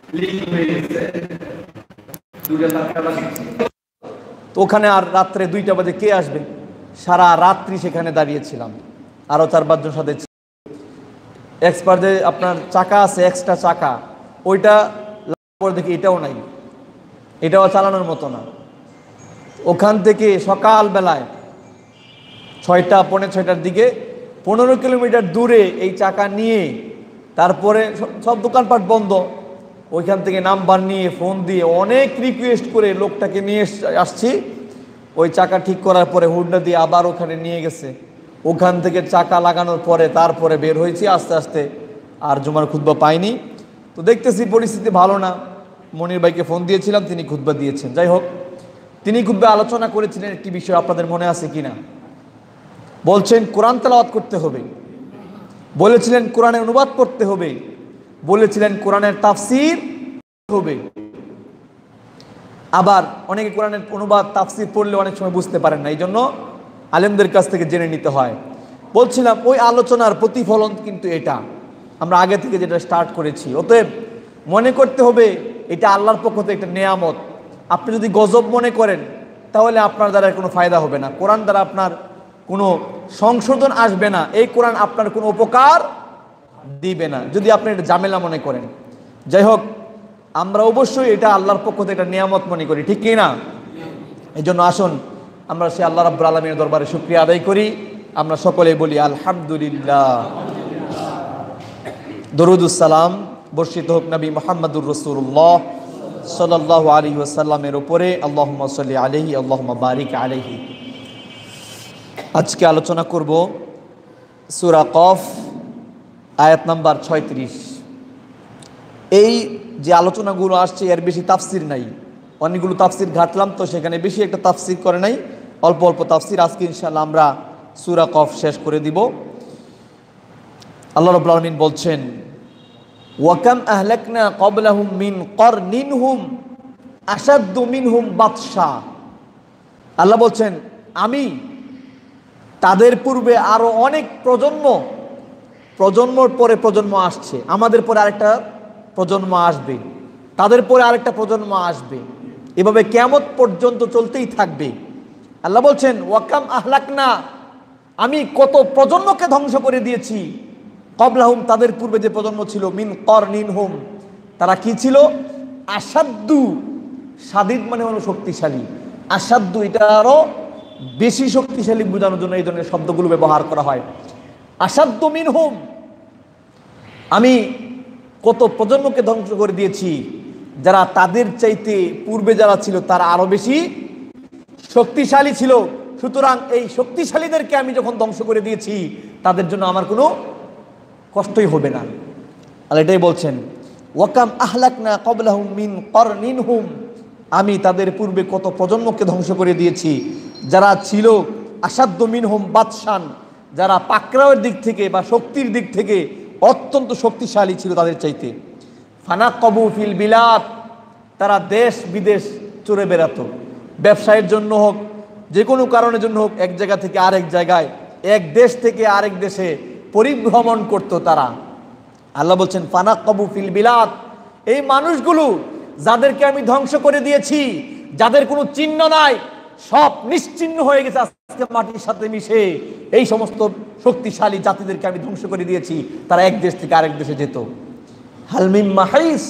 তো ওখানে আর রাত্রে 2টা বাজে কে আসবে, সারা রাত্রি সেখানে দাঁড়িয়েছিলাম, আরো 4-5 জন সাথে। এক্সপার্ট যে আপনার চাকা আছে, এক্সট্রা চাকা, ওইটা পরে দেখি এটাও নাই, এটাও চালানোর মতো না। ওখান থেকে সকাল বেলায় 6টা পৌনে 6টার দিকে 15 কিলোমিটার দূরে এই চাকা নিয়ে, তারপরে সব দোকানপাট বন্ধ, ওইখান থেকে নাম্বার নিয়ে ফোন দিয়ে অনেক রিকোয়েস্ট করে লোকটাকে নিয়ে আসছি। ওই চাকা ঠিক করার পরে হুন্ডা দিয়ে আবার ওখানে নিয়ে গেছে। ওখান থেকে চাকা লাগানোর পরে তারপরে বের হয়েছি আস্তে আস্তে, আর জুমার খুতবা পাইনি। তো দেখতেছি পরিস্থিতি ভালো না, মনির ভাইকে ফোন দিয়েছিলাম, তিনি খুতবা দিয়েছেন। যাই হোক, তিনি খুতবা আলোচনা করেছিলেন একটি বিষয়, আপনাদের মনে আছে কিনা, বলছেন কোরআন তেলাওয়াত করতে হবে, বলেছিলেন কোরআনের অনুবাদ করতে হবে, বলেছিলেন কোরআনের তাফসীর হবে। আবার অনেকে কোরআনের অনুবাদ তাফসীর পড়লে অনেক সময় বুঝতে পারেন না, এই জন্য আলেমদের কাছ থেকে জেনে নিতে হয়। বলছিলাম ওই আলোচনার প্রতিফলন কিন্তু এটা আমরা আগে থেকে যেটা স্টার্ট করেছি। অতএব মনে করতে হবে এটা আল্লাহর পক্ষ থেকে একটা নেয়ামত। আপনি যদি গজব মনে করেন তাহলে আপনার দ্বারা কোনো ফায়দা হবে না, কোরআন দ্বারা আপনার কোনো সংশোধন আসবে না, এই কোরআন আপনার কোনো উপকার দিবে না যদি আপনি এটা ঝামেলা মনে করেন। যাই হোক, আমরা অবশ্যই এটা আল্লাহর পক্ষ থেকে একটা নিয়ামত মনে করি, ঠিক কি না? এই জন্য আসুন আমরা সে আল্লাহ রাব্বুল আলামিনের দরবারে শুকরিয়া আদায় করি। আমরা সকলেই বলি আলহামদুলিল্লাহ। দরুদুস সালাম বর্ষিত হোক নবী মুহাম্মদুর রাসূলুল্লাহ সাল্লাল্লাহু আলাইহি ওয়াসাল্লামের উপরে। আল্লাহুম্মা সাল্লি আলাইহি আল্লাহুম্মা বারিক আলাইহি। আজকে আলোচনা করব সূরা কফ আয়াত নাম্বার 36। এই যে আলোচনাগুলো আসছে এর বেশি তাফসির নাই, অনেকগুলো তাফসির ঘাটলাম তো সেখানে বেশি একটা তাফসির করে নাই, অল্প অল্প তাফসির। আজকে ইনশাআল্লাহ আমরা সূরা কফ শেষ করে দিব। আল্লাহ রাব্বুল আলামিন বলছেন, ওয়াকাম আহলাকনা ক্বাবলাহুম মিন করনিন হুম আশাদ্দু মিনহুম বাতশা। আল্লাহ বলছেন আমি তাদের পূর্বে আরো অনেক প্রজন্মর পরে প্রজন্ম আসছে, আমাদের পরে আরেকটা প্রজন্ম আসবে, তাদের পরে আরেকটা প্রজন্ম আসবে, এভাবে কিয়ামত পর্যন্ত চলতেই থাকবে। আল্লাহ বলছেন ওয়াকাম আহলাকনা, আমি কত প্রজন্মকে ধ্বংস করে দিয়েছি, ক্বাবলাহুম তাদের পূর্বে যে প্রজন্ম ছিল, মিন করনিনহুম তারা কি ছিল, আসাদ্দু, সাদিদ মানে হলো শক্তিশালী, আসাদ্দু এটা আরো বেশি শক্তিশালী বোঝানোর জন্য এই ধরনের শব্দগুলো ব্যবহার করা হয়। আসাদ্দু মিনহুম, আমি কত প্রজন্মকে ধ্বংস করে দিয়েছি যারা তাদের চাইতে পূর্বে যারা ছিল তারা আরো বেশি শক্তিশালী ছিল। সুতরাং এই শক্তিশালীদেরকে আমি যখন ধ্বংস করে দিয়েছি তাদের জন্য আমার কোনো কষ্টই হবে না। আর এটাই বলছেন ওয়াকাম আহলাকনা ক্বাবলাহুম মিন করনিনহুম, আমি তাদের পূর্বে কত প্রজন্মকে ধ্বংস করে দিয়েছি যারা ছিল আসাদ্দু মিনহুম বাতশান, যারা পাকড়াওয়ের দিক থেকে বা শক্তির দিক থেকে অত্যন্ত শক্তিশালী ছিল তাদের চাইতে। ফানাক্কাবু ফিল বিলাদ, তারা দেশ বিদেশ চড়ে বেড়াতো, ব্যবসায়ের জন্য হোক, যে কোনো কারণের জন্য হোক, এক জায়গা থেকে আরেক জায়গায়, এক দেশ থেকে আরেক দেশে পরিভ্রমণ করতো তারা। আল্লাহ বলছেন ফানাক্কাবু ফিল বিলাদ, এই মানুষগুলো যাদেরকে আমি ধ্বংস করে দিয়েছি, যাদের কোনো চিহ্ন নাই, সব নিশ্চিহ্ন হয়ে গেছে আজকে মাটির সাথে মিশে, এই সমস্ত শক্তিশালী জাতিদেরকে আমি ধ্বংস করে দিয়েছি, তারা এক দেশ থেকে আরেক দেশে যেত। হাল মিন মাহিস,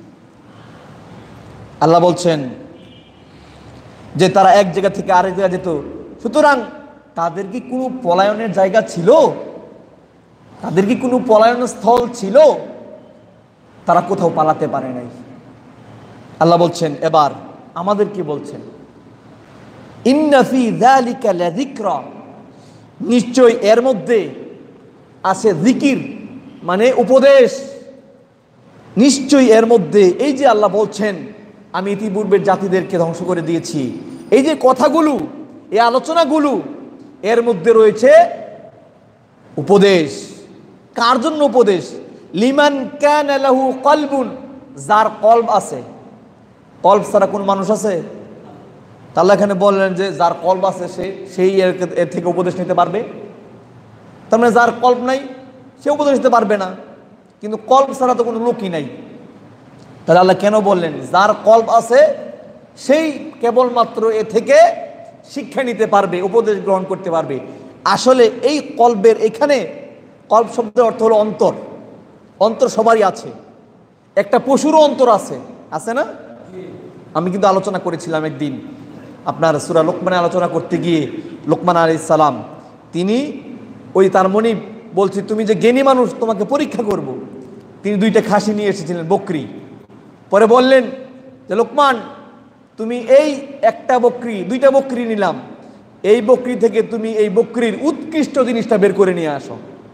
আল্লাহ বলছেন যে তারা এক জায়গা থেকে আরেক জায়গা যেত। সুতরাং তাদের কি কোনো পলায়নের জায়গা ছিল? তাদের কি কোনো পলায়ন স্থল ছিল? তারা কোথাও পালাতে পারে নাই। আল্লাহ বলছেন এবার আমাদের কি বলছেন, ইন্না ফি যালিকা লাযিকরা, নিশ্চয় এর মধ্যে আছে জিকির মানে উপদেশ। নিশ্চয়ই এর মধ্যে, এই যে আল্লাহ বলছেন আমি ইতিপূর্বের জাতিদেরকে ধ্বংস করে দিয়েছি, এই যে কথাগুলো, এই আলোচনাগুলো, এর মধ্যে রয়েছে উপদেশ। কার জন্য উপদেশ? লিমান কানা লাহু কলবুন, যার কলব আছে। কলব ছাড়া কোন মানুষ আছে? তাহলে এখানে বললেন যে যার কলব আছে সেই এর থেকে উপদেশ নিতে পারবে। তার মানে যার কলব নাই সে উপদেশ নিতে পারবে না। কিন্তু কলব ছাড়া তো কোনো লোকই নাই। তাহলে আল্লাহ কেন বললেন যার কলব আছে সেই কেবলমাত্র এ থেকে শিক্ষা নিতে পারবে, উপদেশ গ্রহণ করতে পারবে। আসলে এই কলবের এখানে, কলব শব্দের অর্থ হলো অন্তর। অন্তর সবারই আছে, একটা পশুরও অন্তর আছে, আছে না? আমি কিন্তু আলোচনা করেছিলাম একদিন আপনার সূরা লোকমানে আলোচনা করতে গিয়ে, লোকমান আলাইহিস সালাম তিনি ওই তার মনি বলছি তুমি যে জ্ঞানী মানুষ তোমাকে পরীক্ষা করব। তিনি দুইটা খাসি নিয়ে এসেছিলেন, বকরি। পরে বললেন যে লোকমান তুমি এই একটা বকরি, দুইটা বকরি নিলাম, এই বকরি থেকে তুমি এই বকরির উৎকৃষ্ট জিনিসটা বের করে নিয়ে আসো।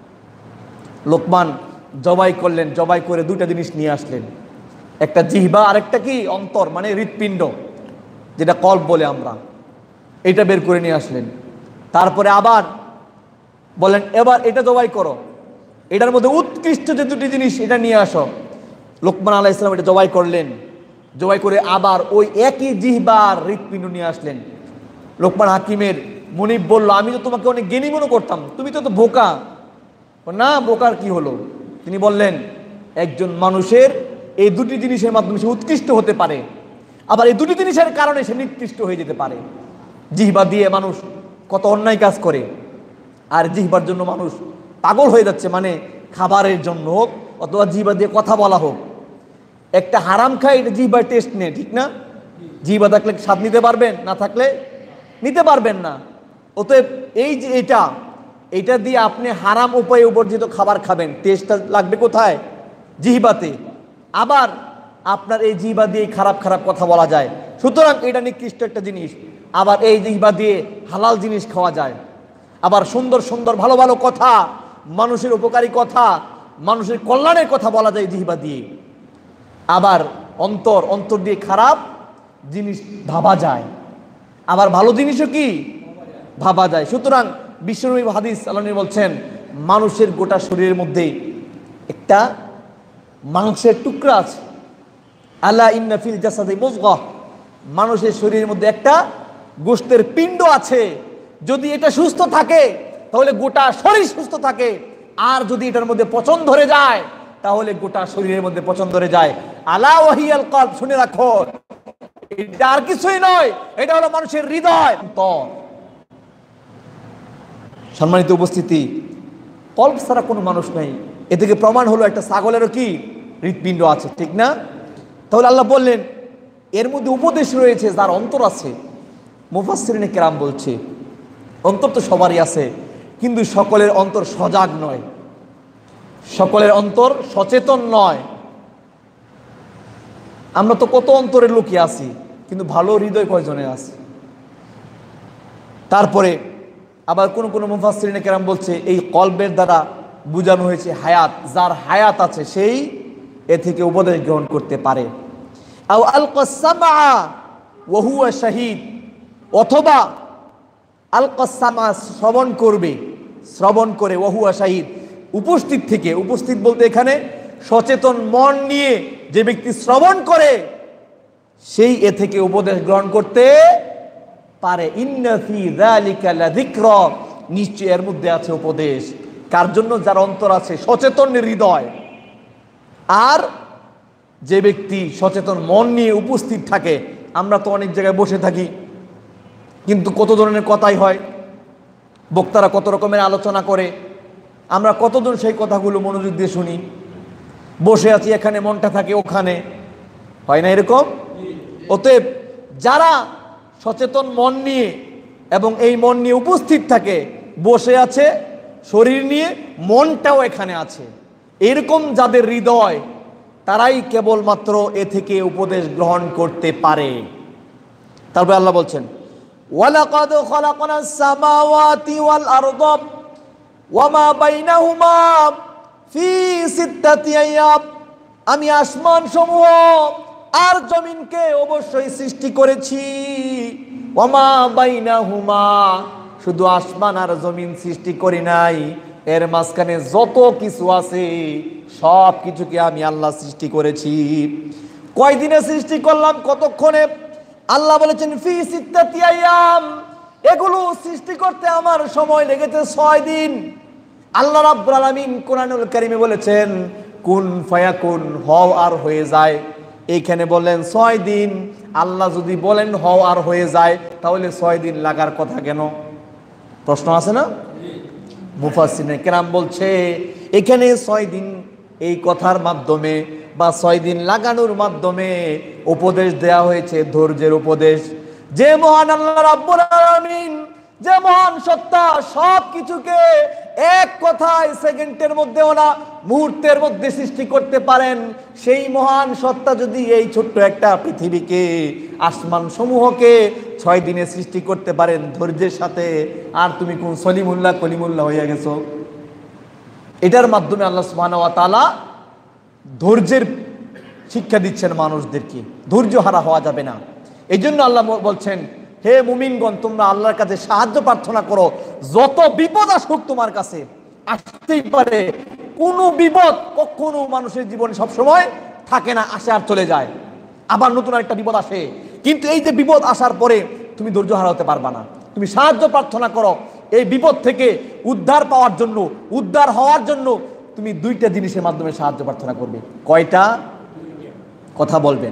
লোকমান জবাই করলেন, জবাই করে দুইটা জিনিস নিয়ে আসলেন, একটা জিহ্বা আর একটা কি অন্তর, মানে হৃৎপিণ্ড যেটা কলব বলে আমরা, এটা বের করে নিয়ে আসলেন। তারপরে আবার বলেন এবার এটা জবাই করো, এটার মধ্যে উৎকৃষ্ট যে দুটি জিনিস এটা নিয়ে আসো। লোকমান আলাইহিস সালাম এটা জবাই করলেন, জবাই করে আবার ওই একই জিহ্বার হৃৎপিণ্ড নিয়ে আসলেন। লোকমান হাকিমের মুনিব বলল আমি তো তোমাকে অনেক জ্ঞানী মনে করতাম, তুমি তো বোকা। না, বোকার কি হলো? তিনি বললেন একজন মানুষের এই দুটি জিনিসের মাধ্যমে সে উৎকৃষ্ট হতে পারে, আবার এই দুটি জিনিসের কারণে সে নিকৃষ্ট হয়ে যেতে পারে। জিহ্বা দিয়ে মানুষ কত অন্যায় কাজ করে, আর জিহ্বার জন্য মানুষ পাগল হয়ে যাচ্ছে, মানে খাবারের জন্য হোক অথবা জিহ্বা দিয়ে কথা বলা হোক। একটা হারাম খায়, এটা জিহ্বার টেস্ট নেই, ঠিক না? জিহ্বা থাকলে স্বাদ নিতে পারবেন, না থাকলে নিতে পারবেন না। অতএব এই যে এটা দিয়ে আপনি হারাম উপায়ে উপার্জিত খাবার খাবেন, টেস্টটা লাগবে কোথায়? জিহ্বাতে। আবার আপনার এই জিহ্বা দিয়ে খারাপ খারাপ কথা বলা যায়, সুতরাং এটা নিকৃষ্ট একটা জিনিস। আবার এই জিহ্বা দিয়ে হালাল জিনিস খাওয়া যায়, আবার সুন্দর সুন্দর ভালো ভালো কথা, মানুষের উপকারী কথা, মানুষের কল্যাণের কথা বলা যায় জিহ্বা দিয়ে। আবার অন্তর দিয়ে খারাপ জিনিস ভাবা যায়, আবার ভালো জিনিসও কি ভাবা যায়। সুতরাং বিশ্বনবী হাদিস আল্লাহ বলছেন মানুষের গোটা শরীরের মধ্যে একটা মাংসের টুকরা আছে, আলা ইন্না ফিল জাসাদি মুযগাহ, মানুষের শরীরের মধ্যে একটা গোশতের পিণ্ড আছে। যদি এটা সুস্থ থাকে তাহলে গোটা শরীর সুস্থ থাকে, আর যদি এটার মধ্যে পচন ধরে যায় তাহলে গোটা শরীরের মধ্যে পচন ধরে যায়। আলা ওয়াহিয়াল কলব, শুনে রাখো এটা আর কিছুই নয়, এটা হলো মানুষের হৃদয়। সম্মানিত উপস্থিতি, কলব ছাড়া কোনো মানুষ নাই। এ থেকে প্রমাণ হলো একটা ছাগলেরও কি হৃৎপিণ্ড আছে, ঠিক না? তাহলে আল্লাহ বললেন এর মধ্যে উপদেশ রয়েছে যার অন্তর আছে। মুফাসসিরিনে কেরাম বলছে অন্তর তো সবারই আছে, কিন্তু সকলের অন্তর সজাগ নয়, সকলের অন্তর সচেতন নয়। আমরা তো কত অন্তরের লোকই আছি, কিন্তু ভালো হৃদয় কয়জনের আছে? তারপরে আবার কোন কোন মুফাসসিরিনে কেরাম বলছে এই কলবের দ্বারা বোঝানো হয়েছে হায়াত, যার হায়াত আছে সেই এ থেকে উপদেশ গ্রহণ করতে পারে। আও আলকাস সামআ ওয়া হুয়া শাহীদ, অথবা আলকাস সামআ শ্রবণ করবে, শ্রবণ করে ওয়া হুয়া শাহীদ, উপস্থিত থেকে, উপস্থিত বলতে এখানে সচেতন মন নিয়ে যে ব্যক্তি শ্রবণ করে সেই এ থেকে উপদেশ গ্রহণ করতে পারে। ইন্না ফি যালিকা লাযিকরা, নিশ্চয় এর মধ্যে আছে উপদেশ। কার জন্য? যার অন্তর আছে, সচেতন হৃদয়। আর যে ব্যক্তি সচেতন মন নিয়ে উপস্থিত থাকে, আমরা তো অনেক জায়গায় বসে থাকি, কিন্তু কত ধরনের কথাই হয়, বক্তারা কত রকমের আলোচনা করে, আমরা কতজন সেই কথাগুলো মনোযোগ দিয়ে শুনি। বসে আছি এখানে, মনটা থাকে ওখানে, হয় না এরকম? অতএব যারা সচেতন মন নিয়ে এবং এই মন নিয়ে উপস্থিত থাকে, বসে আছে শরীর নিয়ে, মনটাও এখানে আছে, এরকম যাদের হৃদয়, তারাই কেবলমাত্র এ থেকে উপদেশ গ্রহণ করতে পারে। তারপর আল্লাহ বলছেন ওয়ালাকাদ খালাকনাস সামাওয়াতি ওয়াল আরদা ওয়া মা বাইনাহুমা ফি সিত্তাতি আইয়াম, আমি আসমান সমূহ আর জমিনকে অবশ্যই সৃষ্টি করেছি। ওয়া মা বাইনাহুমা, শুধু আসমান আর জমিন সৃষ্টি করি নাই, এর মাঝখানে যত কিছু আছে সব কিছুকে আমি আল্লাহ সৃষ্টি করেছি। কয়দিনে সৃষ্টি করলাম, কতক্ষণে? আল্লাহ বলেছেন ফি সিত্তাতি আইয়াম, এগুলো সৃষ্টি করতে আমার সময় লেগেছে 6 দিন। আল্লাহ রাব্বুল আলামিন কোরআনুল কারীমে বলেছেন কুন ফায়াকুন, হও আর হয়ে যায়। এইখানে বললেন 6 দিন। আল্লাহ যদি বলেন হও আর হয়ে যায়, তাহলে 6 দিন লাগার কথা কেন? প্রশ্ন আছে না? মুফাসসিরিনে কেরাম বলছে এখানে 6 দিন এই কথার মাধ্যমে বা 6 দিন লাগানোর মাধ্যমে উপদেশ দেয়া হয়েছে, ধৈর্যের উপদেশ। যে মহান আল্লাহ রাব্বুল আলামিন, যে মহান সত্তা সব কিছুকে এক কথায় সেকেন্ডের মধ্যে না মুহূর্তের মধ্যে সৃষ্টি করতে পারেন, সেই মহান সত্তা যদি এই ছোট্ট একটা পৃথিবীকে, আসমান সমূহকে 6 দিনে সৃষ্টি করতে পারেন ধৈর্যের সাথে, আর তুমি কোন সলিমুল্লাহ কলিমুল্লাহ হয়ে গেছো? এটার মাধ্যমে আল্লাহ সুবহানাহু ওয়া তাআলা ধৈর্যের শিক্ষা দিচ্ছেন মানুষদেরকে। ধৈর্য হারা হওয়া যাবে না। এই জন্য আল্লাহ বলছেন, হে মুমিনগণ, তোমরা আল্লাহর কাছে সাহায্য প্রার্থনা করো। যত বিপদ আসুক তোমার কাছে, আসতেই পারে। কোনো বিপদ কখনো মানুষের জীবনে সবসময় থাকে না, আসে আর চলে যায়, আবার নতুন একটা বিপদ আসে। কিন্তু এই যে বিপদ আসার পরে তুমি ধৈর্য হারা হতে পারবা না। তুমি সাহায্য প্রার্থনা করো এই বিপদ থেকে উদ্ধার পাওয়ার জন্য, উদ্ধার হওয়ার জন্য তুমি 2টা জিনিসের মাধ্যমে সাহায্য প্রার্থনা করবে। কয়টা? কথা বলবেন।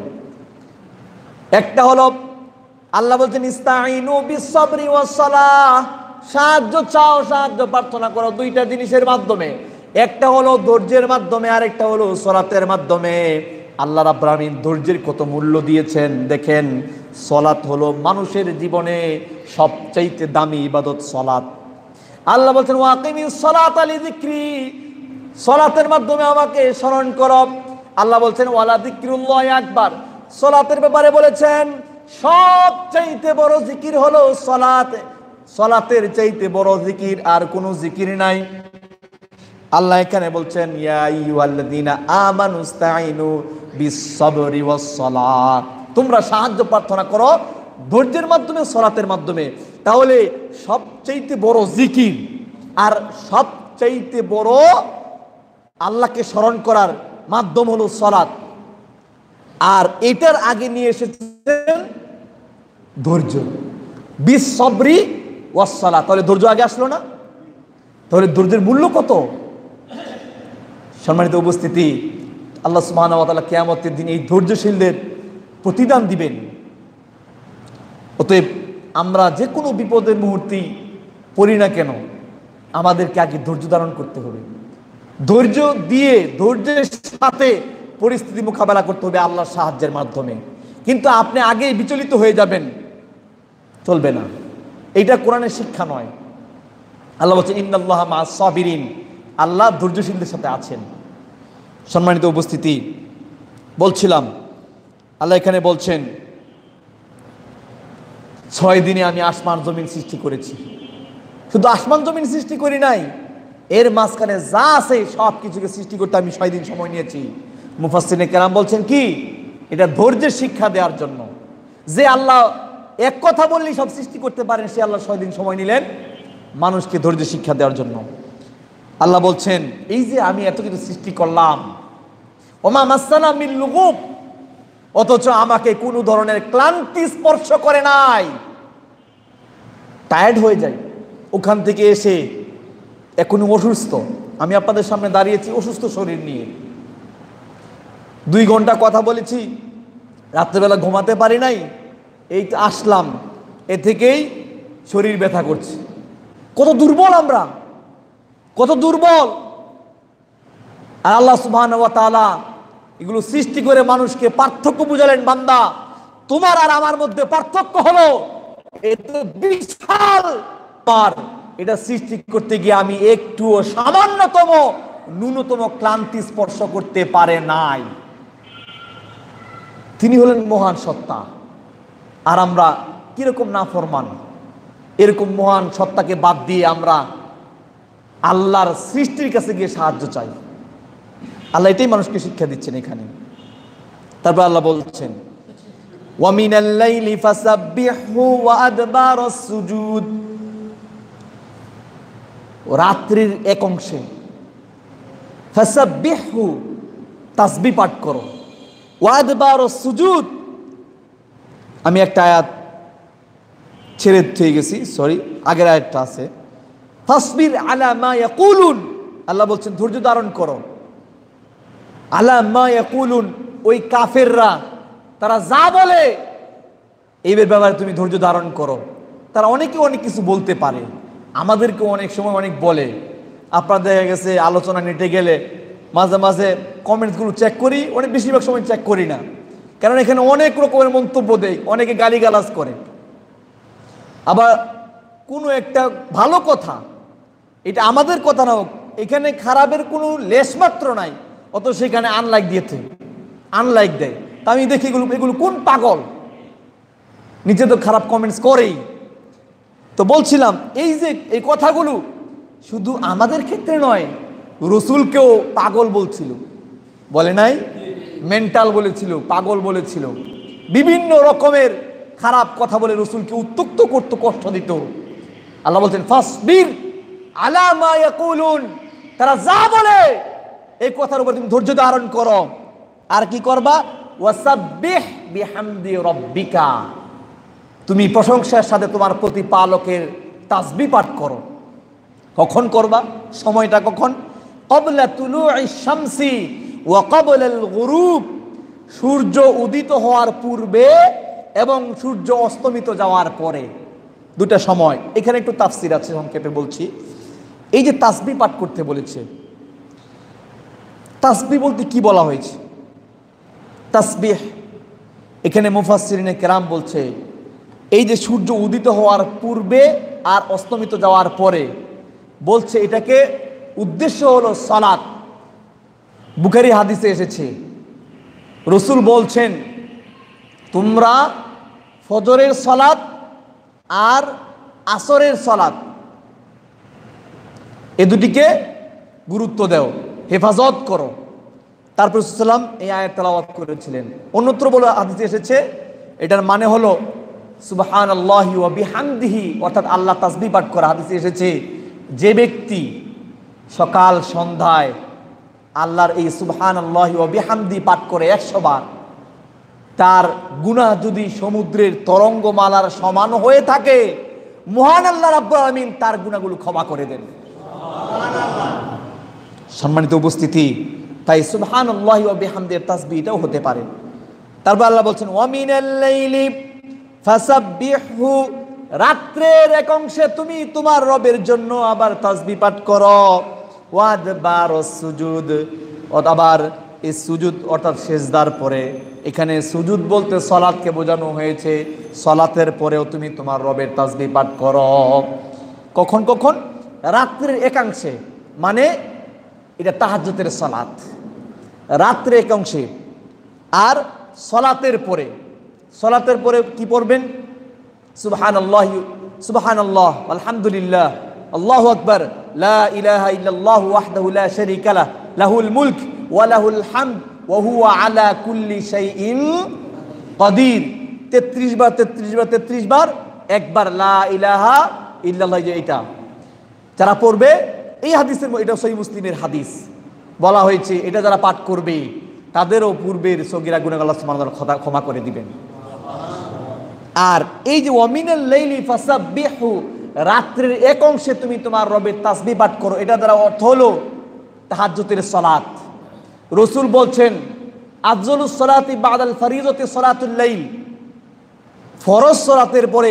একটা হলো আল্লাহ বলছেন ইস্তাঈনু বিস-সাবরি ওয়াস-সালাহ, সাহায্য চাও, সাহায্য প্রার্থনা করো 2টা জিনিসের মাধ্যমে। একটা হলো ধৈর্যের মাধ্যমে, আর একটা হলো সালাতের মাধ্যমে। আল্লাহ রাব্বুল আলামিন ধৈর্যের কত মূল্য দিয়েছেন দেখেন। সালাত হলো মানুষের জীবনে সবচাইতে দামি ইবাদত সালাত। আল্লাহ বলছেন ওয়াকিমিস সালাতা লিযিকরি, সালাতের মাধ্যমে আমাকে স্মরণ করো। আল্লাহ বলছেন ওয়ালা যিকরুল্লাহি আকবার, সালাতের ব্যাপারে বলেছেন সবচাইতে বড় জিকির হলো সালাত। সালাতের চাইতে বড় জিকির আর কোনো জিকির নাই। আল্লাহ এখানে বলছেন ইয়া আইয়ুহাল্লাযীনা আমানুস্তাঈনু বিস-সাবরি ওয়াস-সালাহ, তোমরা সাহায্য প্রার্থনা করো ধৈর্যের মাধ্যমে, সালাতের মাধ্যমে। তাহলে সবচাইতে বড় জিকির আর সবচাইতে বড় আল্লাহকে স্মরণ করার মাধ্যম হলো সালাত। আর এটার আগে নিয়ে এসেছেন ধৈর্য, বিস-সাবরি ওয়াস-সালাহ। তাহলে ধৈর্য আগে আসলো না? তাহলে ধৈর্যের মূল্য কত? সম্মানিত উপস্থিতি, আল্লাহ সুবহানাহু ওয়া তাআলা কিয়ামতের দিন এই ধৈর্যশীলদের প্রতিদান দিবেন। অতএব আমরা যে কোনো বিপদের মুহূর্তেই পড়ি না কেন, আমাদেরকে আগে ধৈর্য ধারণ করতে হবে। ধৈর্য দিয়ে ধৈর্যের সাথে পরিস্থিতি মোকাবেলা করতে হবে আল্লাহর সাহায্যের মাধ্যমে। কিন্তু আপনি আগেই বিচলিত হয়ে যাবেন, চলবে না। এইটা কোরআনের শিক্ষা নয়। আল্লাহ বলছেন ইন্নাল্লাহা মা'আস সাবিরিন, আল্লাহ ধৈর্যশীলদের সাথে আছেন। সম্মানিত উপস্থিতি, বলছিলাম আল্লাহ এখানে বলছেন 6 দিনে আমি আসমান জমিন সৃষ্টি করেছি। শুধু আসমান জমিন সৃষ্টি করি নাই, এর মাঝখানে যা আছে সব কিছুকে সৃষ্টি করতে আমি 6 দিন সময় নিয়েছি। মুফাসসিরিনে কেরাম বলছেন কি, এটা ধৈর্যের শিক্ষা দেওয়ার জন্য। যে আল্লাহ এক কথা বললেই সব সৃষ্টি করতে পারেন, সে আল্লাহ 6 দিন সময় নিলেন মানুষকে ধৈর্য শিক্ষা দেওয়ার জন্য। আল্লাহ বলছেন এই যে আমি এত কিছু সৃষ্টি করলাম, ওমা মাসসানা মিন লুগুব, অথচ আমাকে কোনো ধরনের ক্লান্তি স্পর্শ করে নাই। টায়ার্ড হয়ে যাই ওখান থেকে এসে, এখনই অসুস্থ। আমি আপনাদের সামনে দাঁড়িয়েছি অসুস্থ শরীর নিয়ে, 2 ঘন্টা কথা বলেছি, রাত্রেবেলা ঘুমাতে পারি নাই, এই আসলাম, এ থেকেই শরীর ব্যথা করছে। কত দুর্বল আমরা, কত দুর্বল। আর আল্লাহ সুবহানাহু ওয়া তাআলা এগুলো সৃষ্টি করে মানুষকে পার্থক্য বুঝালেন, বান্দা তোমার আর আমার মধ্যে পার্থক্য হলো এটা বিশাল। এটা সৃষ্টি করতে গিয়ে আমি একটুও সামান্যতম ন্যূনতম ক্লান্তি স্পর্শ করতে পারে নাই। তিনি হলেন মহান সত্তা, আর আমরা কিরকম নাফরমান। এরকম মহান সত্তাকে বাদ দিয়ে আমরা আল্লাহর সৃষ্টির কাছে গিয়ে সাহায্য চাই। আল্লাহ এটাই মানুষকে শিক্ষা দিচ্ছেন এখানে। তারপর আল্লাহ বলছেন ওয়া মিনাল লাইলি ফাসাব্বিহু ওয়া আদবারাস সুজুদ, রাত্রির এক অংশে ফাসাব্বিহু তাসবিহ পাঠ করো, ওয়া আদবারাস সুজুদ। আমি একটা আয়াত ছেড়ে দিয়ে গেছি, সরি, আগের আয়াতটা আছে। ফাসবির আলা মা ইয়াকুলুন, আল্লাহ বলছেন ধৈর্য ধারণ করো। আলা মা ইয়াকুলুন, ওই কাফেররা তারা যা বলে এই ব্যাপারে তুমি ধৈর্য ধারণ করো। তারা অনেকে অনেক কিছু বলতে পারে, আমাদেরকেও অনেক সময় অনেক বলে। আপনার দেখা গেছে আলোচনা নেটে গেলে মাঝে মাঝে কমেন্টসগুলো চেক করি, অনেক বেশিরভাগ সময় চেক করি না, কারণ এখানে অনেক রকমের মন্তব্য দেয়, অনেকে গালিগালাজ করে। আবার কোনো একটা ভালো কথা, এটা আমাদের কথা না হোক, এখানে খারাপের কোনো লেশমাত্র নাই, অত সেখানে আনলাইক দিয়েছে, আনলাইক দেয়। তা আমি দেখি এগুলো কোন পাগল, নিচে তো খারাপ কমেন্টস করেই। তো বলছিলাম এই যে এই কথাগুলো শুধু আমাদের ক্ষেত্রে নয়, রসুলকেও পাগল বলছিল, বলে নাই? মেন্টাল বলেছিল, পাগল বলেছিল, বিভিন্ন রকমের খারাপ কথা বলে রসুলকে উত্তক্ত করত, কষ্ট দিত। আল্লাহ বলছেন ফাসবির আলা মা ইয়াকুলুন, তারা যা বলে এই কথার উপর তুমি ধৈর্য ধারণ করো। আর কি করবা? ওয়াসাব্বিহ বিহামদি রাব্বিকা, তুমি প্রশংসার সাথে তোমার প্রতিপালকের তাসবিহ পাঠ করো। কখন করবা? সময়টা কখন? ক্বাবলা তুলুই শামসি ওয়া ক্বাবলাল গুরুব, সূর্য উদিত হওয়ার পূর্বে এবং সূর্য অস্তমিত যাওয়ার পরে, দুটা সময়। এখানে একটু তাফসীর আছে, সংক্ষেপে বলছি। এই যে তাসবিহ পাঠ করতে বলেছে, তাসবিহ বলতে কি বলা হয়েছে? তাসবিহ এখানে মুফাসসিরিনে কেরাম বলছে, এই যে সূর্য উদিত হওয়ার পূর্বে আর অস্তমিত যাওয়ার পরে, বলছে এটাকে উদ্দেশ্য হলো সালাত। বুখারী হাদিসে এসেছে, রসুল বলছেন তোমরা ফজরের সালাত আর আসরের সালাত এ দুটিকে গুরুত্ব দাও, হেফাজত করো। তারপর সাল্লাম এই আয়াত তেলাওয়াত করেছিলেন। অন্যত্র বলে হাদিসে এসেছে, এটার মানে হলো সুবহানাল্লাহি ওয়া বিহামদিহি, অর্থাৎ আল্লাহ তাসবিহ পাঠ করা। হাদিসে এসেছে যে ব্যক্তি সকাল সন্ধ্যায় আল্লাহর এই সুবহানাল্লাহি ওয়া বিহামদি পাঠ করে 100 বার, তার গুনাহ যদি সমুদ্রের তরঙ্গমালার সমান হয়ে থাকে, মহান আল্লাহ রাব্বুল আলামিন তার গুনাহগুলো ক্ষমা করে দেন। সম্মানিত উপস্থিতি, তাই সুবহানাল্লাহি ওয়া বিহামদির তাসবিহ এটাও হতে পারে। তারপর আল্লাহ বলছেন ওয়া মিনাল লাইলি ফাসাব্বিহু, রাত্রের এক অংশে তুমি তোমার রবের জন্য আবার তাসবিহ পাঠ করো। ওয়াদবারুস সুজুদ, আবার এই সুজুদ অর্থাৎ সেজদার পরে, এখানে সুজুদ বলতে সালাতকে বোঝানো হয়েছে, সালাতের পরেও তুমি তোমার রবের তাসবিহ পাঠ করো। কখন কখন? রাত্রের একাংশে, মানে এটা তাহাজ্জুদের সালাত, রাত্রে একাংশে। আর সালাতের পরে, সালাতের পরে কি পড়বেন? সুবহানাল্লাহ, সুবহানাল্লাহ, আলহামদুলিল্লাহ, আল্লাহু আকবার, লা ইলাহা ইল্লাল্লাহু ওয়াহদাহু লা শারীকা লাহু, লাহুল মুলক ওয়া লাহুল হামদ ওয়া হুয়া আলা কুল্লি শাইইন কাদির। 33 বার 33 বার 33 বার, একবার লা ইলাহা ইল্লাল্লাহ, যে এটা যারা পড়বে, এই হাদিসের, এটা সহিহ মুসলিমের হাদিস, বলা হয়েছে এটা যারা পাঠ করবে তাদেরও পূর্বের সগীরা গুনাহ আল্লাহ সুবহানাহু ওয়া তাআলা ক্ষমা করে দিবেন। আর এই যে ওয়া মিনাল লাইলি ফাসাব্বিহু, রাত্রের এক অংশে তুমি তোমার রবের তাসবিহ পাঠ করো, এটা দ্বারা অর্থ হলো তাহাজ্জুদের সালাত। রসুল বলছেন আফজালুস সালাতি বাদাল ফরিযতি সালাতুল লাইল, ফরজ সালাতের পরে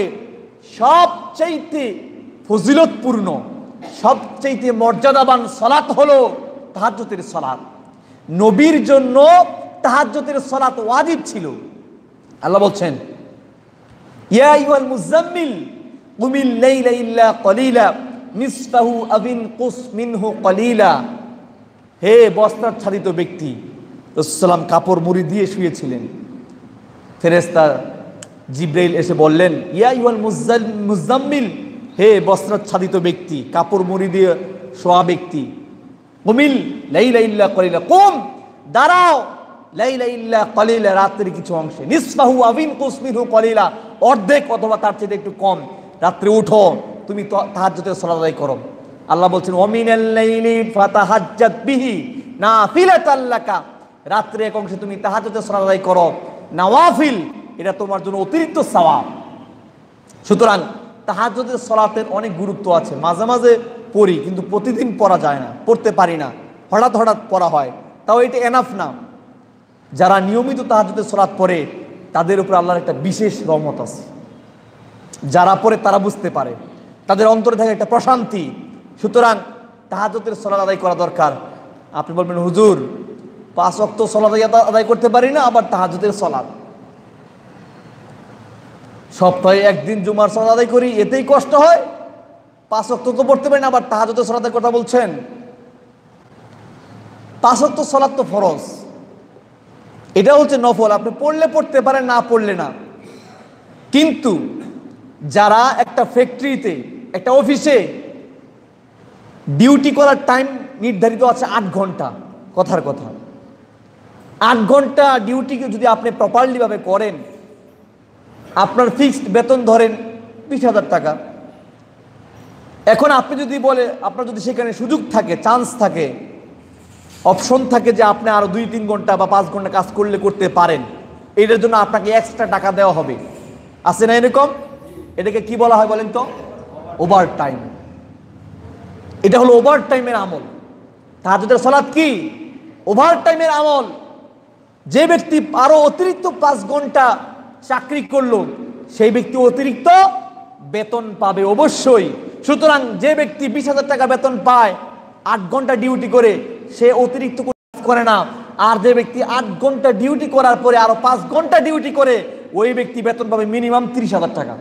সবচেয়ে ফজিলতপূর্ণ, সবচেয়ে মর্যাদাবান সালাত হলো তাহাজ্জুদের সালাত। নবীর জন্য তাহাজ্জুদের সালাত ওয়াজিব ছিল। আল্লাহ বলছেন ইয়া আইয়ুহাল মুযাম্মিল কুমিল লাইলা ইল্লা কলিলা নিসফাহু আও ইনকুস মিনহু কলিলা। হে বস্ত্রাচ্ছাদিত ব্যক্তি, রাসূলুল্লাহ সাল্লাল্লাহু কাপড় মুড়ি দিয়ে শুয়েছিলেন। ফেরেশতা জিবরাইল এসে বললেন ইয়া আইয়ুহাল মুযাম্মিল, হে বস্ত্রাচ্ছাদিত ব্যক্তি, কাপড় মুড়ি দিয়ে শোয়া ব্যক্তি, কুমিল লাইলা ইল্লা কলিলা, কুম, দাঁড়াও, লাইলা ইল্লা কলিলা, রাতের কিছু অংশে, নিসফাহু আও ইনকুস মিনহু কলিলা, অর্ধেক অথবা তার চেয়ে একটু কম, রাত্রে উঠো, তুমি তাহাজ্জুদের সালাত আদায় করো। আল্লাহ বলছেন ওয়া মিনাল লাইলি ফাতাহাজ্জাত বিহি নাফিলাতাল লাকা, রাত্রে এক অংশে তুমি তাহাজ্জুদের সালাত আদায় করো, নওয়াফিল, এটা তোমার জন্য অতিরিক্ত সওয়াব। সুতরাং তাহাজ্জুদের সালাতের অনেক গুরুত্ব আছে। মাঝে মাঝে পড়ি, কিন্তু প্রতিদিন পড়া যায় না, পড়তে পারি না, হঠাৎ হঠাৎ পড়া হয়। তাও এটা এনাফ না। যারা নিয়মিত তাহাজ্জুদের সালাত পড়ে তাদের উপর আল্লাহর একটা বিশেষ রহমত আছে। যারা পড়ে তারা বুঝতে পারে, তাদের অন্তরে থাকে একটা প্রশান্তি। সুতরাং তাহাজ্জুদের সালাত আদায় করা দরকার। আপনি বলবেন হুজুর 5 ওয়াক্ত সালাত আদায় করতে পারি না, আবার তাহাজ্জুদের সালাত, সপ্তাহে একদিন জুমার সালাত আদায় করি, এতেই কষ্ট হয়। 5 ওয়াক্ত তো পড়তে পারি না, আবার তাহাজ্জুদের সালাতের কথা বলছেন। 5 ওয়াক্ত সালাত তো ফরজ, এটা হচ্ছে নফল, আপনি পড়লে পড়তে পারেন, না পড়লে না। কিন্তু যারা একটা ফ্যাক্টরিতে, একটা অফিসে ডিউটি করার টাইম নির্ধারিত আছে 8 ঘন্টা, কথার কথা 8 ঘন্টা ডিউটিকে যদি আপনি প্রপারলি ভাবে করেন, আপনার ফিক্সড বেতন ধরেন 20,000 টাকা। এখন আপনি যদি বলে, আপনার যদি সেখানে সুযোগ থাকে, চান্স থাকে, অপশন থাকে যে আপনি আরো 2-3 ঘন্টা বা 5 ঘন্টা কাজ করলে করতে পারেন, এটার জন্য আপনাকে এক্সট্রা টাকা দেওয়া হবে, আছে না এরকম? এটাকে কি বলা হয় বলেন তো? Over time. এটা হলো ওভার টাইমের আমল। তাহাজ্জুদের সালাত কি? ওভার টাইমের আমল। যে ব্যক্তি আরো অতিরিক্ত 5 ঘন্টা চাকরি করলো, সেই ব্যক্তি অতিরিক্ত বেতন পাবে অবশ্যই। সুতরাং যে ব্যক্তি 20,000 টাকা বেতন পায় 8 ঘন্টা ডিউটি করে, সে অতিরিক্ত কাজ করে না। আর যে ব্যক্তি 8 ঘন্টা ডিউটি করার পরে আরো 5 ঘন্টা ডিউটি করে, ওই ব্যক্তি বেতন পাবে মিনিমাম 30,000 টাকা।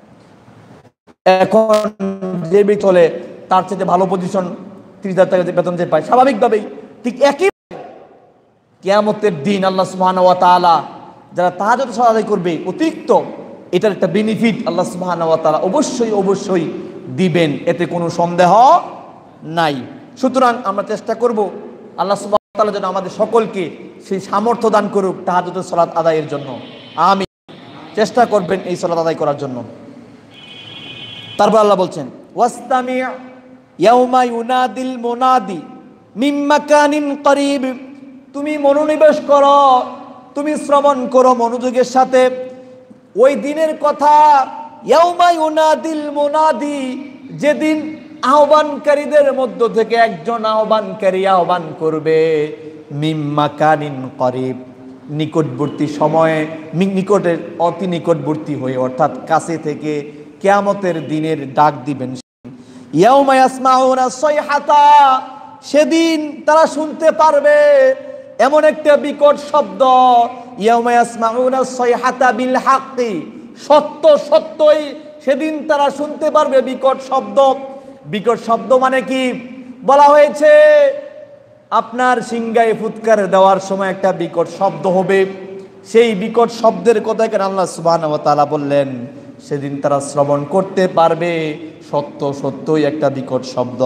এখন যে ব্যক্তি চলে তার চেয়ে ভালো পজিশন, 30,000 টাকা বেতন যে পায়, স্বাভাবিকভাবেই ঠিক একই কিয়ামতের দিন আল্লাহ সুবহানাহু ওয়া তাআলা যারা তাহাজ্জুদ সালাত আদায় করবে অতিরিক্ত, এটার একটা বেনিফিট আল্লাহ সুবহানাহু ওয়া তাআলা অবশ্যই অবশ্যই দিবেন, এতে কোনো সন্দেহ নাই। সুতরাং আমরা চেষ্টা করব আল্লাহ সুবহানাহু ওয়া তাআলা যেন আমাদের সকলকে সেই সামর্থ্য দান করুক তাহাজ্জুদের সালাত আদায়ের জন্য। আমিন। চেষ্টা করবেন এই সালাত আদায় করার জন্য। তারপর আল্লাহ বলছেন ওয়াস্তামি' ইয়াউমা ইউনাদিল মুনাদি মিন মাকানিন করিব, তুমি মনোনিবেশ করো, তুমি শ্রবণ করো মনোযোগের সাথে ওই দিনের কথা। ইয়াউমা ইউনাদিল মুনাদি, যেদিন আহ্বানকারীদের মধ্য থেকে একজন আহ্বানকারী আহ্বান করবে মিন মাকানিন করিব, নিকটবর্তী সময়ে, নিকটের অতি নিকটবর্তী হয়ে, অর্থাৎ কাছে থেকে কিয়ামতের দিনের ডাক দিবেন। ইয়াউমা ইয়াসমাউনা সাইহাতা, সেদিন তারা শুনতে পারবে এমন একটা বিকট শব্দ। ইয়াউমা ইয়াসমাউনা সাইহাতা বিল হাক্কি, সত্য সত্যই সেদিন তারা শুনতে পারবে বিকট শব্দ। বিকট শব্দ মানে কি? বলা হয়েছে আপনার সিংহায় ফুৎকার দেওয়ার সময় একটা বিকট শব্দ হবে। সেই বিকট শব্দের কথা কেন আল্লাহ সুবহানাহু ওয়া তাআলা বললেন সেদিন তারা শ্রবণ করতে পারবে সত্য সত্যই একটা বিকট শব্দ।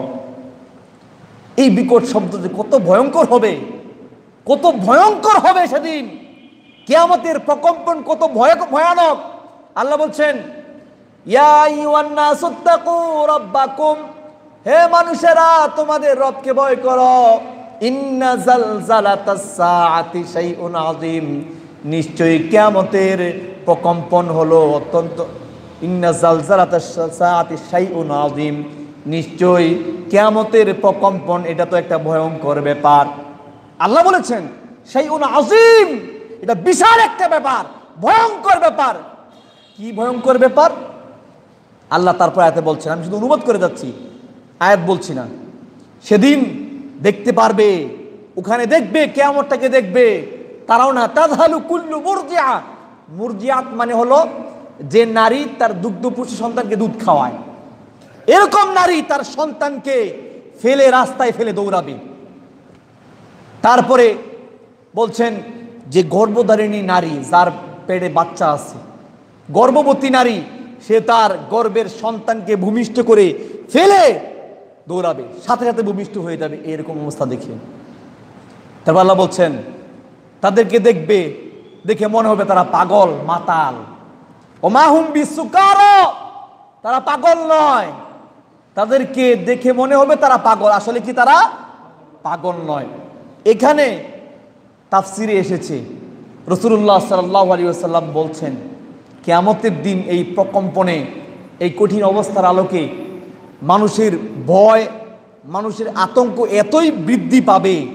এই বিকট শব্দ যে কত ভয়ঙ্কর হবে, কত ভয়ঙ্কর হবে সেদিন, কিয়ামতের প্রকম্পন কত ভয়ানক। আল্লাহ বলছেন ইয়া আইয়ুহান নাসুত্তাকু রাব্বাকুম, হে মানুষেরা তোমাদের রবকে ভয় করো। ইন্না জালজালাতাস সাআতি শাইউন আযীম, নিশ্চয়ই কিয়ামতের প্রকম্পন হলো অত্যন্ত, ইন্না জালজালাতাস সাআতি শাইউন আযীম, নিশ্চয়ই কিয়ামতের প্রকম্পন এটা তো একটা ভয়ঙ্কর ব্যাপার। আল্লাহ বলেছেন শাইউন আযীম, এটা বিশাল একটা ব্যাপার, ভয়ঙ্কর ব্যাপার। কি ভয়ঙ্কর ব্যাপার? আল্লাহ তারপর আয়াতে বলছেন, আমি শুধু অনুবাদ করে যাচ্ছি, আয়াত বলছি না। সেদিন দেখতে পারবে, ওখানে দেখবে, কিয়ামতটাকে দেখবে। তারাও না তাযহালু কুল্লু মুরজিআ, মুরজিআত মানে হলো যে নারী তার দুগ্ধপুষ্ট সন্তানকে দুধ খাওয়ায়, এরকম নারী তার সন্তানকে ফেলে রাস্তায় ফেলে দৌড়াবে। তারপরে বলছেন যে গর্ভধারিণী নারী, যার পেটে বাচ্চা আছে, গর্ভবতী নারী, সে তার গর্ভের সন্তানকে ভূমিষ্ঠ করে ফেলে দৌড়াবে, সাথে সাথে ভূমিষ্ঠ হয়ে যাবে, এরকম অবস্থা দেখে। তারপর আল্লাহ বলছেন তাদেরকে দেখবে, দেখে মনে হবে তারা পাগল মাতাল। ওমা হুম বিসুকারা, তারা পাগল নয়, তাদেরকে দেখে মনে হবে তারা পাগল, আসলে কি তারা পাগল নয়। এখানে তাফসিরে এসেছে রাসূলুল্লাহ সাল্লাল্লাহু আলাইহি ওয়াসাল্লাম বলছেন কিয়ামতের দিন এই প্রকম্পনে, এই কঠিন অবস্থার আলোকে মানুষের ভয়, মানুষের আতঙ্ক এতই বৃদ্ধি পাবে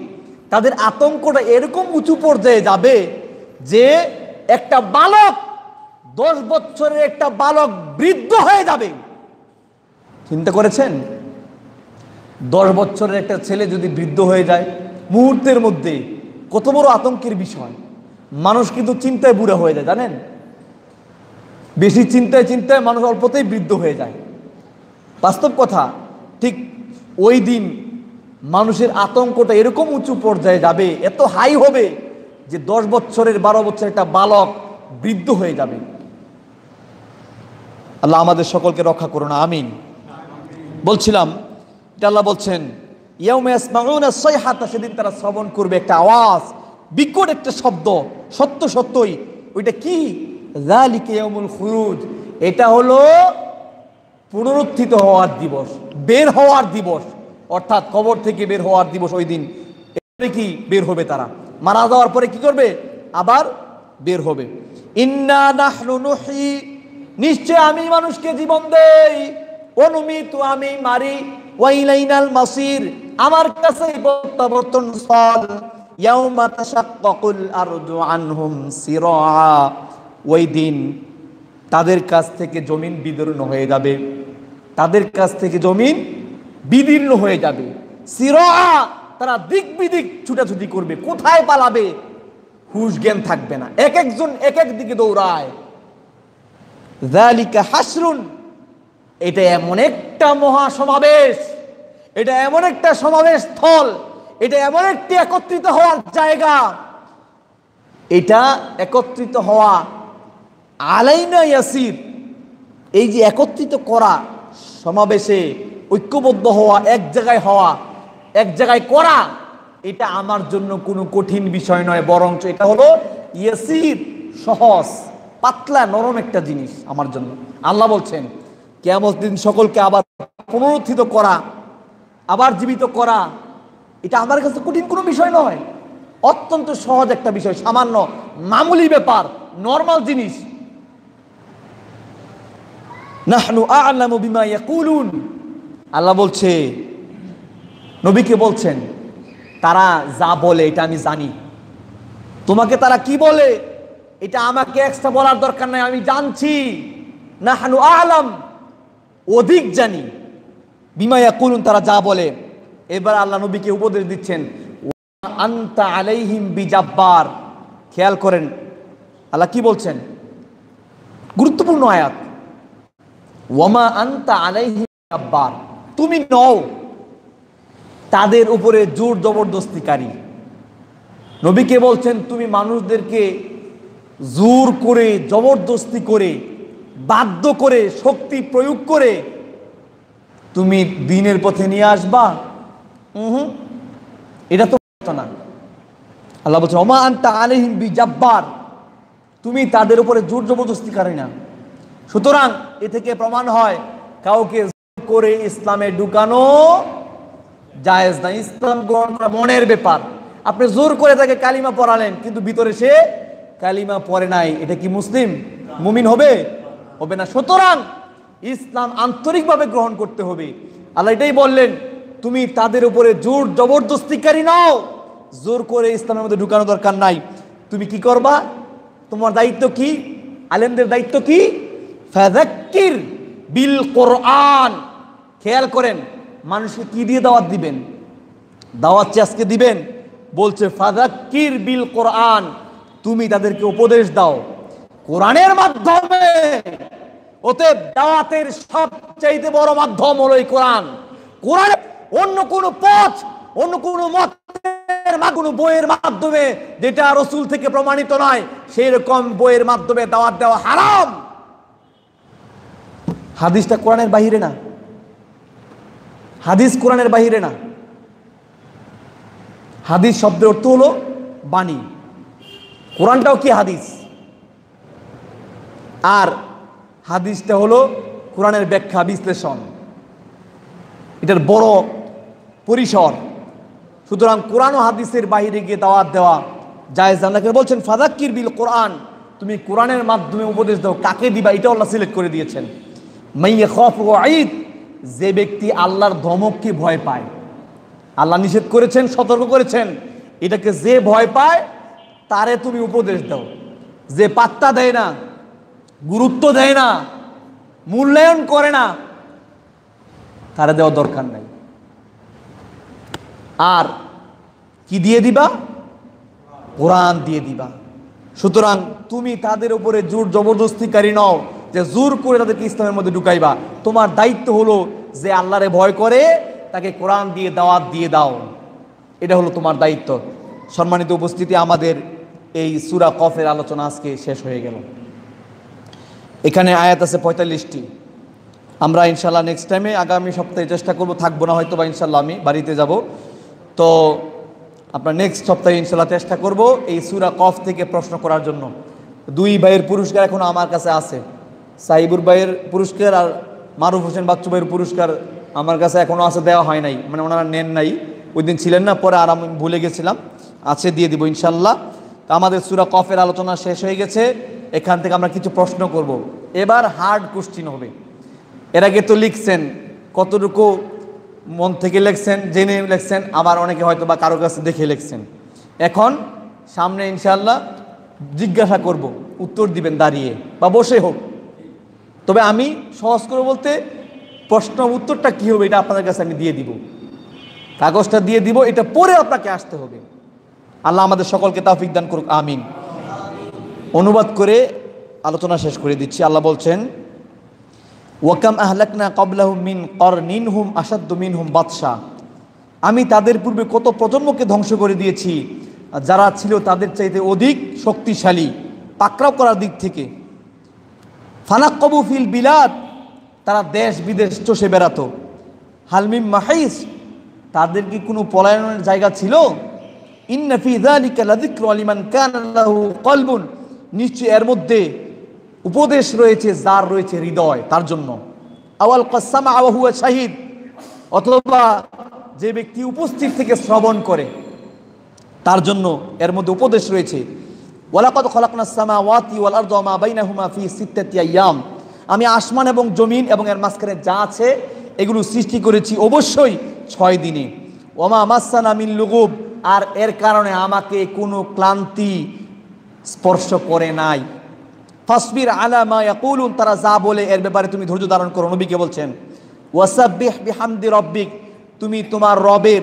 তাদের আতঙ্কটা এরকম উঁচু পর্যায়ে যাবে যে একটা বালক 10 বছরের একটা বালক বৃদ্ধ হয়ে যাবে। চিন্তা করেছেন 10 বছরের একটা ছেলে যদি বৃদ্ধ হয়ে যায় মুহূর্তের মধ্যে, কত বড় আতঙ্কের বিষয়। মানুষ কিন্তু চিন্তায় বুড়া হয়ে যায়, জানেন? বেশি চিন্তায় চিন্তায় মানুষ অল্পতেই বৃদ্ধ হয়ে যায়, বাস্তব কথা। ঠিক ওই দিন মানুষের আতঙ্কটা এরকম উঁচু পর্যায়ে যাবে, এত হাই হবে যে 10 বছরের 12 বছরের একটা বালক বৃদ্ধ হয়ে যাবে। আল্লাহ আমাদের সকলকে রক্ষা করুন, আমিন। বলছিলাম এটা আল্লাহ বলছেন ইয়াউমা ইয়াসমাউনা সাইহাতা, সেদিন তারা শ্রবণ করবে একটা আওয়াজ, বিকট একটা শব্দ। সত্য সত্যই ওইটা কি? যালিকা ইয়াউমুল খুরুজ, এটা হলো পুনরুত্থিত হওয়ার দিবস, বের হওয়ার দিবস, অর্থাৎ কবর থেকে বের হওয়ার দিবস। ওই দিন কি বের হবে, তারা মারা যাওয়ার পরে কি করবে? আবার বের হবে। ইন্না নাহনু নুহয়ি, নিশ্চয় আমি মানুষকে জীবন দেই, অনুমিতু আমি মারি, ওয়া ইলাইনাল মাসির, আমার কাছেই প্রত্যাবর্তন স্থল। ইয়াউমা তাশাক্কাকুল আরদু আনহুম সিরা, ওই দিন তাদের কাছ থেকে জমিন বিদীর্ণ হয়ে যাবে, তাদের কাছ থেকে জমিন বিদীর্ণ হয়ে যাবে। সিরা, তারা দিক বিদিক ছুটাছুটি করবে, কোথায় পালাবে হুঁশ জ্ঞান থাকবে না, এক একজন এক এক দিকে দৌড়ায়। যালিকা হাসরুন, এটা এমন একটা মহাসমাবেশ, এটা এমন একটা সমাবেশ স্থল, এটা এমন একটি একত্রিত হওয়ার জায়গা, এটা একত্রিত হওয়া আলাইনা ইয়াসির। এই যে একত্রিত করা, সমাবেশে ঐক্যবদ্ধ হওয়া, এক জায়গায় হওয়া, এক জায়গায় করা, এটা আমার জন্য কোনো কঠিন বিষয় নয়, বরং এটা হলো ইয়াসির, সহজ, পাতলা, নরম একটা জিনিস আমার জন্য। আল্লাহ বলছেন কিয়ামত দিন সকলকে আবার পুনরুত্থিত করা, আবার জীবিত করা, এটা আমার কাছে কঠিন কোনো বিষয় নয়, অত্যন্ত সহজ একটা বিষয়, সামান্য মামুলি ব্যাপার, নরমাল জিনিস। নাহনু আ'লামু বিমা ইয়াকুলুন, আল্লাহ বলছে, নবীকে বলছেন তারা যা বলে এটা আমি জানি, তোমাকে তারা কি বলে এটা আমাকে এক্সট্রা বলার দরকার নাই, আমি জানছি। নাহনু আ'লাম, অধিক জানি, বিমা ইয়াকুলুন, তারা যা বলে। এবার আল্লাহ নবীকে উপদেশ দিচ্ছেন, ওয়া আনতা আলাইহিম বিজাব্বার। খেয়াল করেন আল্লাহ কি বলছেন, গুরুত্বপূর্ণ আয়াত। ওয়ামা আনতা আলাইহিম বিজাব্বার, তুমি নও তাদের উপরে জোর জবরদস্তিকারী। নবীকে বলছেন তুমি মানুষদেরকে জোর করে, জবরদস্তি করে, বাধ্য করে, শক্তি প্রয়োগ করে তুমি দ্বীনের পথে নিয়ে আসবা, এটা তো না। আল্লাহ বলছেন ওমা আনতা আলাইহিম বিজাব্বার, তুমি তাদের উপরে জোর জবরদস্তিকারী না। সুতরাং এ থেকে প্রমাণ হয় কাউকে জোর করে ইসলামে ঢুকানো জায়েজ না। ইসলাম গ্রহণ করা মনের ব্যাপার। আপনি জোর করে তাকে কালিমা পড়ালেন কিন্তু ভিতরে সে কালিমা পড়ে নাই, এটা কি মুসলিম, মুমিন হবে? হবে না। সুতরাং ইসলাম আন্তরিকভাবে গ্রহণ করতে হবে। আল্লাহ এটাই বললেন তুমি তাদের উপরে জোর জবরদস্তিকারী নাও, জোর করে ইসলামের মধ্যে ঢুকানো দরকার নাই। তুমি কি করবা, তোমার দায়িত্ব কি, আলেমদের দায়িত্ব কি? ফাযাক্কির বিল কোরআন। খেয়াল করেন মানুষকে কি দিয়ে দাওয়াত দিবেন, দাওয়াত আজকে দিবেন, বলছে ফাযাক্কির বিল কোরআন, তুমি তাদেরকে উপদেশ দাও কোরআনের মাধ্যমে। অতএব দাওয়াতের সবচাইতে বড় মাধ্যম হলো এই কোরআন। কোরআন, অন্য কোনো পথ, অন্য কোনো মতের, কোনো বইয়ের মাধ্যমে যেটা রাসূল থেকে প্রমাণিত নয় সেই রকম বইয়ের মাধ্যমে দাওয়াত দেওয়া হারাম। হাদিসটা কোরআনের বাহিরে না, হাদিস কোরআনের বাহিরে না। হাদিস শব্দের অর্থ হলো বাণী, কোরআনটাও কি হাদিস, আর হাদিসটা হলো কোরআনের ব্যাখ্যা বিশ্লেষণ, এটার বড় পরিসর। সুতরাং কোরআন ও হাদিসের বাইরে গিয়ে দাওয়াত দেওয়া জায়েজ না। বলছেন ফাযাক্কির বিল কোরআন, তুমি কোরআনের মাধ্যমে উপদেশ দাও। কাকে দিবা এটা আল্লাহ সিলেক্ট করে দিয়েছেন। মান ইয়াখাফু ওয়াঈদ, যে ব্যক্তি আল্লাহর ধমককে ভয় পায়। আল্লাহ নিষেধ করেছেন, সতর্ক করেছেন, এটাকে যে ভয় পায় তারে তুমি উপদেশ দাও, যে পাত্তা দেয় না, গুরুত্ব দেয় না, মূল্যায়ন করে না, তারে দেওয়া দরকার নাই। আর কি দিয়ে দিবা? কোরআন দিয়ে দিবা। সুতরাং তুমি তাদের উপরে জোর জবরদস্তিকারী নও যে জোর করে তাদেরকে ইসলামের মধ্যে ঢুকাইবা। তোমার দায়িত্ব হলো যে আল্লাহরে ভয় করে তাকে কোরআন দিয়ে দাওয়াত দিয়ে দাও, এটা হলো তোমার দায়িত্ব। সম্মানিত উপস্থিতি, আমাদের এই সূরা কফের আলোচনা আজকে শেষ হয়ে গেল। এখানে আয়াত আছে 45টি। আমরা ইনশাল্লাহ নেক্সট টাইমে আগামী সপ্তাহে চেষ্টা করব, থাকবো না হয়তো বা, ইনশাল্লাহ আমি বাড়িতে যাব, তো আপনার নেক্সট সপ্তাহে ইনশাল্লাহ চেষ্টা করব এই সূরা কফ থেকে প্রশ্ন করার জন্য। দুই ভাইয়ের পুরস্কার এখনও আমার কাছে আছে, সাহিবুর ভাইয়ের পুরস্কার আর মারুফ হোসেন বাচ্চু ভাইয়ের পুরস্কার আমার কাছে এখনও আছে, দেওয়া হয় নাই, মানে ওনারা নেন নাই, ওই দিন ছিলেন না, পরে আর আমি ভুলে গেছিলাম, আছে দিয়ে দিব ইনশাল্লাহ। তো আমাদের সূরা কফের আলোচনা শেষ হয়ে গেছে। এখান থেকে আমরা কিছু প্রশ্ন করব। এবার হার্ড কোশ্চিন হবে। এর আগে তো লিখছেন, কতটুকু মন থেকে লিখছেন, জেনে লিখছেন, আবার অনেকে হয়তো বা কারো কাছে দেখে লিখছেন। এখন সামনে ইনশাআল্লাহ জিজ্ঞাসা করব, উত্তর দিবেন দাঁড়িয়ে বা বসে হোক। তবে আমি সহজ করে বলতে, প্রশ্ন উত্তরটা কী হবে এটা আপনাদের কাছে আমি দিয়ে দিব, কাগজটা দিয়ে দিব, এটা পরে আপনাকে আসতে হবে। আল্লাহ আমাদের সকলকে তৌফিক দান করুক, আমিন। অনুবাদ করে আলোচনা শেষ করে দিচ্ছি। আল্লাহ বলছেন, ওয়াকাম আহলাকনা ক্বাবলাহুম মিন করনিন হুম আশাদ্দু মিনহুম বাতশা। আমি তাদের পূর্বে কত প্রজন্মকে ধ্বংস করে দিয়েছি যারা ছিল তাদের চাইতে অধিক শক্তিশালী পাকড়াও করার দিক থেকে। ফানাক্কাবু ফিল বিলাদ, তারা দেশ বিদেশ চষে বেড়াতো। হালমিম মাহিস, তাদের কি কোনো পলায়নের জায়গা ছিল? ইন্না ফি যালিকা লাযিকরা লিমান কানা লাহু কলবুন, নিশ্চয় এর মধ্যে উপদেশ রয়েছে যার রয়েছে হৃদয়, তার জন্য। আওয়াল কাসামা ওয়া হুয়া শাহিদ, অথবা যে ব্যক্তি উপস্থিত থেকে শ্রবণ করে তার জন্য এর মধ্যে উপদেশ রয়েছে। ওয়ালাকাদ খালাকনাস সামাওয়াতি ওয়াল আরদা ওয়া মা বাইনাহুমা ফি সিত্তাতি আইয়াম, আমি আসমান এবং জমিন এবং এর মাঝখানে যা আছে এগুলো সৃষ্টি করেছি অবশ্যই 6 দিনে। ওয়া মা মাসসানা মিন লুগুব, আর এর কারণে আমাকে কোনো ক্লান্তি স্পর্শ করে নাই। ফাসবির আলা মা ইয়াকুলুন, তারা যা বলে এর ব্যাপারে তুমি ধৈর্য ধারণ করো। নবীকে বলছেন, ওয়াসাব্বিহ বিহামদি রাব্বিক, তুমি তোমার রবের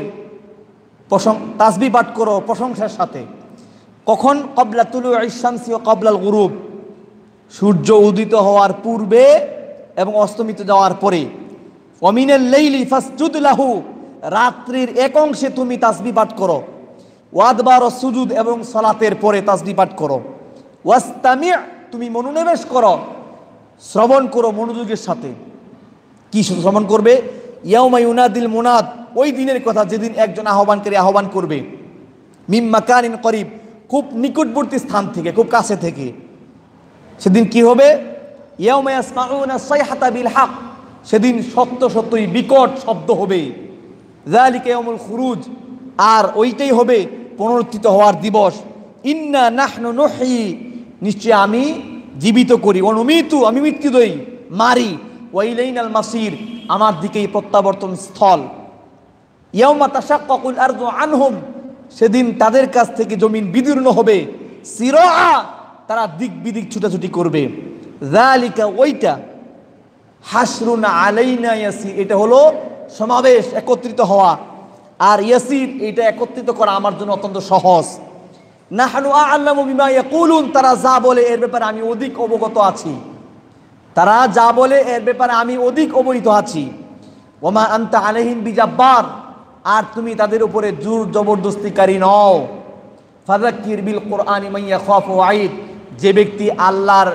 তাসবিহ পাঠ করো প্রশংসার সাথে। কখন? ক্বাবলা তুলুইশ শামসি ওয়া ক্বাবলাল গুরুব, সূর্য উদিত হওয়ার পূর্বে এবং অস্তমিত যাওয়ার পরে। ওয়া মিনাল লাইলি ফাসজুদ লাহু, রাত্রির এক অংশে তুমি তাসবিহ পাঠ করো। ওয়াদবার সুজুদ, এবং সালাতের পরে তাসবিহ পাঠ করো। ওয়াস্তামি', তুমি মনোনিবেশ করো, শ্রবণ করো মনোযোগের সাথে। কি শ্রবণ করবে? ইয়াউমা ইউনাদিল মুনাদ, ওই দিনের কথা যেদিন একজন আহ্বানকারী আহ্বান করবে। মিম মাকানিন করিব, খুব নিকটবর্তী স্থান থেকে, খুব কাছে থেকে। সেদিন কি হবে? ইয়াউমা ইয়াসমাউনা সাইহাতা বিল হক, সেদিন সত্য সত্যই বিকট শব্দ হবে। যালিকা ইয়াউমুল খুরুজ, আর ওইটাই হবে পুনরুত্থিত হওয়ার দিবস। ইন্না নাহনু নুহয়ি, নিশ্চয় আমি জীবিত করি। অনুমিতু, আমি মৃত্যু দেই, মারি। ওয়া ইলাইনাল মাসির, আমার দিকেই প্রত্যাবর্তন স্থল। ইয়াউমা তাশাক্কাকুল আরদু আনহুম, সেদিন তাদের কাছ থেকে জমিন বিদীর্ণ হবে। সিরাআ, তারা দিক বিদিক ছুটাছুটি করবে। যালিকা, ওইটা। হাসরুন আলাইনা ইয়াসির, এটা হলো সমাবেশ, একত্রিত হওয়া। আর ইয়াসির, এটা একত্রিত করা আমার জন্য অত্যন্ত সহজ। নাহনু আ'লামু বিমা ইয়াকুলুন, তারা যা বলে এর ব্যাপারে আমি অধিক অবগত আছি। তারা যা বলে এর ব্যাপারে আমি অধিক অবহিত আছি। ওমা আনতা আলাইহিম বিজাব্বার, আর তুমি তাদের উপরে জোর জবরদস্তিকারী নও। ফাযাক্কির বিল কুরআনি মান ইয়াখাফু ওয়াঈদ, যে ব্যক্তি আল্লাহর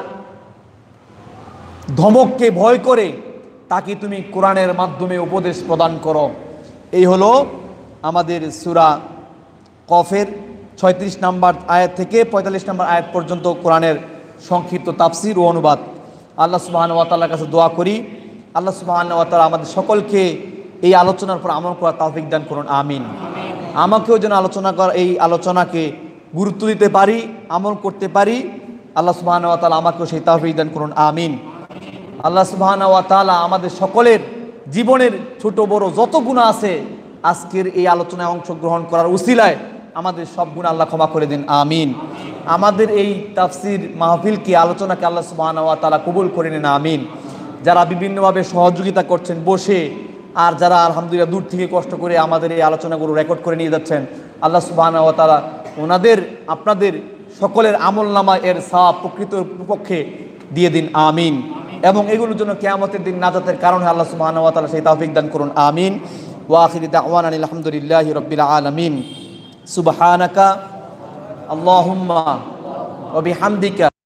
ধমককে ভয় করে তাকে তুমি কোরআনের মাধ্যমে উপদেশ প্রদান করো। এই হলো আমাদের সূরা কফের 36 নম্বর আয়াত থেকে 45 নম্বর আয়াত পর্যন্ত কোরআনের সংক্ষিপ্ত তাফসির ও অনুবাদ। আল্লাহ সুবহানাহু ওয়া তাআলার কাছে দোয়া করি, আল্লাহ সুবহানাহু ওয়া তাআলা আমাদের সকলকে এই আলোচনার পর আমল করার তৌফিক দান করুন, আমিন। আমাকেও যেন এই আলোচনাকে গুরুত্ব দিতে পারি, আমল করতে পারি। আল্লাহ সুবহানাহু ওয়া তাআলা আমাকেও সেই তৌফিক দান করুন, আমিন। আল্লাহ সুবহানাহু ওয়া তাআলা আমাদের সকলের জীবনের ছোট বড় যত গুনাহ আছে আজকের এই আলোচনায় অংশগ্রহণ করার উসিলায় আমাদের সব গুনাহ আল্লাহ ক্ষমা করে দিন, আমিন। আমাদের এই তাফসির মাহফিলকে, আলোচনাকে আল্লাহ সুবহানাহু ওয়া তাআলা কবুল করে নিন, আমিন। যারা বিভিন্নভাবে সহযোগিতা করছেন বসে, আর যারা আলহামদুলিল্লাহ দূর থেকে কষ্ট করে আমাদের এই আলোচনাগুলো রেকর্ড করে নিয়ে যাচ্ছেন, আল্লাহ সুবহানাহু ওয়া তাআলা ওনাদের আপনাদের সকলের আমলনামা এর সওয়াব প্রকৃত পক্ষে দিয়ে দিন, আমিন। এবং এগুলোর জন্য কিয়ামতের দিন নাজাতের কারণে আল্লাহ সুবহানাহু ওয়া তাআলা সেই তৌফিক দান করুন, আমিন। ওয়া আখিরু দাওয়ানা আলহামদুলিল্লাহি রাব্বিল আলামিন। সুবহানাকা আল্লাহুম্মা ওয়া বিহামদিকা